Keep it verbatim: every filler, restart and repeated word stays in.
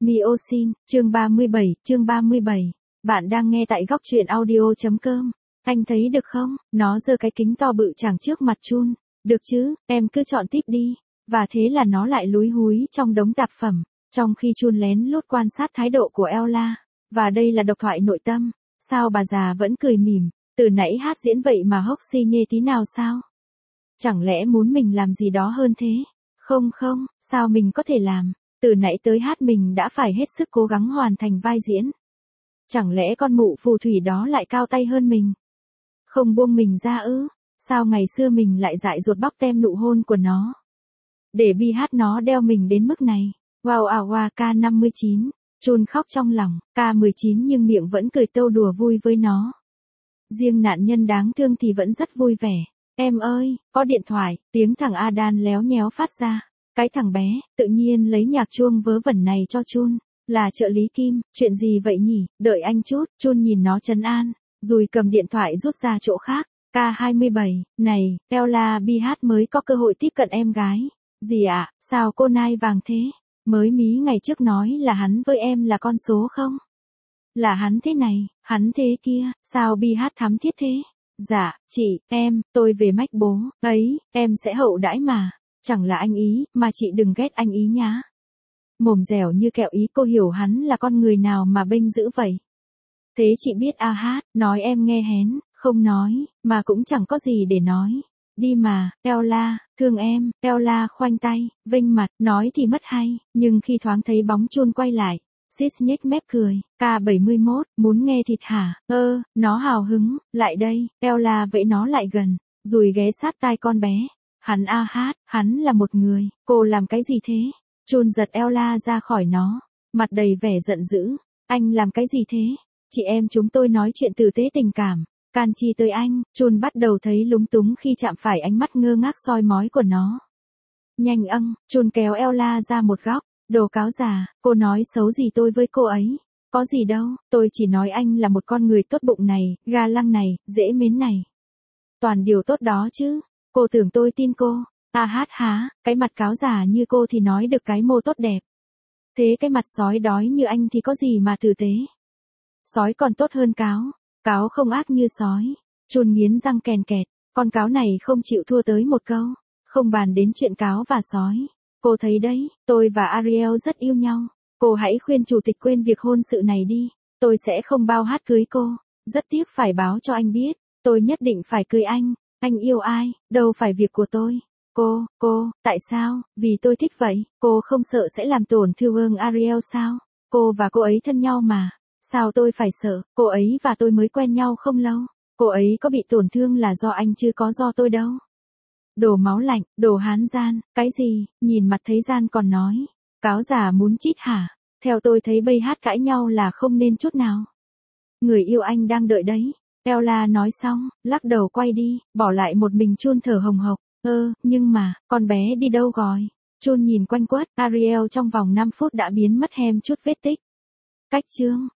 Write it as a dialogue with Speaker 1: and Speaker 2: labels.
Speaker 1: Miosin, chương ba mươi bảy, chương ba mươi bảy. Bạn đang nghe tại góc truyện audio chấm com. Anh thấy được không? Nó giơ cái kính to bự chảng trước mặt Chun. Được chứ, em cứ chọn tiếp đi. Và thế là nó lại lúi húi trong đống tạp phẩm, trong khi Chun lén lút quan sát thái độ của Ella. Và đây là độc thoại nội tâm. Sao bà già vẫn cười mỉm, từ nãy hát diễn vậy mà hốc xi nhê tí nào sao? Chẳng lẽ muốn mình làm gì đó hơn thế? Không không, sao mình có thể làm? Từ nãy tới hát mình đã phải hết sức cố gắng hoàn thành vai diễn. Chẳng lẽ con mụ phù thủy đó lại cao tay hơn mình? Không buông mình ra ư? Sao ngày xưa mình lại dại dột bóc tem nụ hôn của nó? Để bi hát nó đeo mình đến mức này. Wow à wow ca năm mươi chín. Chun khóc trong lòng, ca mười chín nhưng miệng vẫn cười tâu đùa vui với nó. Riêng nạn nhân đáng thương thì vẫn rất vui vẻ. Em ơi, có điện thoại, tiếng thằng Adan léo nhéo phát ra. Cái thằng bé, tự nhiên lấy nhạc chuông vớ vẩn này cho Chun. Là trợ lý Kim, chuyện gì vậy nhỉ, đợi anh chút, Chun nhìn nó trấn an, rồi cầm điện thoại rút ra chỗ khác. ca hai mươi bảy, này, Ella bi hát mới có cơ hội tiếp cận em gái. Gì ạ, à, sao cô nai vàng thế? Mới mí ngày trước nói là hắn với em là con số không? Là hắn thế này, hắn thế kia, sao bi hát thắm thiết thế? Dạ, chị, em, tôi về mách bố, ấy, em sẽ hậu đãi mà. Chẳng là anh ý, mà chị đừng ghét anh ý nhá. Mồm dẻo như kẹo ý, cô hiểu hắn là con người nào mà bênh dữ vậy. Thế chị biết a hát, nói em nghe hén, không nói, mà cũng chẳng có gì để nói. Đi mà, Ella, thương em, Ella khoanh tay, vênh mặt, nói thì mất hay, nhưng khi thoáng thấy bóng Chun quay lại, Sis nhếch mép cười, ca bảy mươi mốt, muốn nghe thịt hả? Ơ, nó hào hứng, lại đây, Ella vẫy nó lại gần, rồi ghé sát tai con bé. Hắn a hát, hắn là một người, cô làm cái gì thế? Chun giật Ella ra khỏi nó, mặt đầy vẻ giận dữ. Anh làm cái gì thế? Chị em chúng tôi nói chuyện tử tế tình cảm, can chi tới anh. Chun bắt đầu thấy lúng túng khi chạm phải ánh mắt ngơ ngác soi mói của nó. Nhanh âng, Chun kéo Ella ra một góc. Đồ cáo già, cô nói xấu gì tôi với cô ấy? Có gì đâu, tôi chỉ nói anh là một con người tốt bụng này, ga lăng này, dễ mến này. Toàn điều tốt đó chứ. Cô tưởng tôi tin cô? A hát há, cái mặt cáo giả như cô thì nói được cái mô tốt đẹp. Thế cái mặt sói đói như anh thì có gì mà tử tế? Sói còn tốt hơn cáo. Cáo không ác như sói. Chun nghiến răng kèn kẹt, con cáo này không chịu thua tới một câu. Không bàn đến chuyện cáo và sói. Cô thấy đấy, tôi và Ariel rất yêu nhau. Cô hãy khuyên chủ tịch quên việc hôn sự này đi. Tôi sẽ không bao hát cưới cô. Rất tiếc phải báo cho anh biết. Tôi nhất định phải cưới anh. Anh yêu ai, đâu phải việc của tôi. Cô, cô, tại sao? Vì tôi thích vậy. Cô không sợ sẽ làm tổn thương Ariel sao? Cô và cô ấy thân nhau mà. Sao tôi phải sợ? Cô ấy và tôi mới quen nhau không lâu. Cô ấy có bị tổn thương là do anh chứ có do tôi đâu. Đồ máu lạnh, đồ hán gian, cái gì? Nhìn mặt thấy gian còn nói. Cáo giả muốn chít hả? Theo tôi thấy bây hát cãi nhau là không nên chút nào. Người yêu anh đang đợi đấy. Ella nói xong, lắc đầu quay đi, bỏ lại một mình Chun thở hồng hộc. Ơ, nhưng mà, con bé đi đâu rồi? Chun nhìn quanh quất, Ariel trong vòng năm phút đã biến mất hem chút vết tích. Cách chương.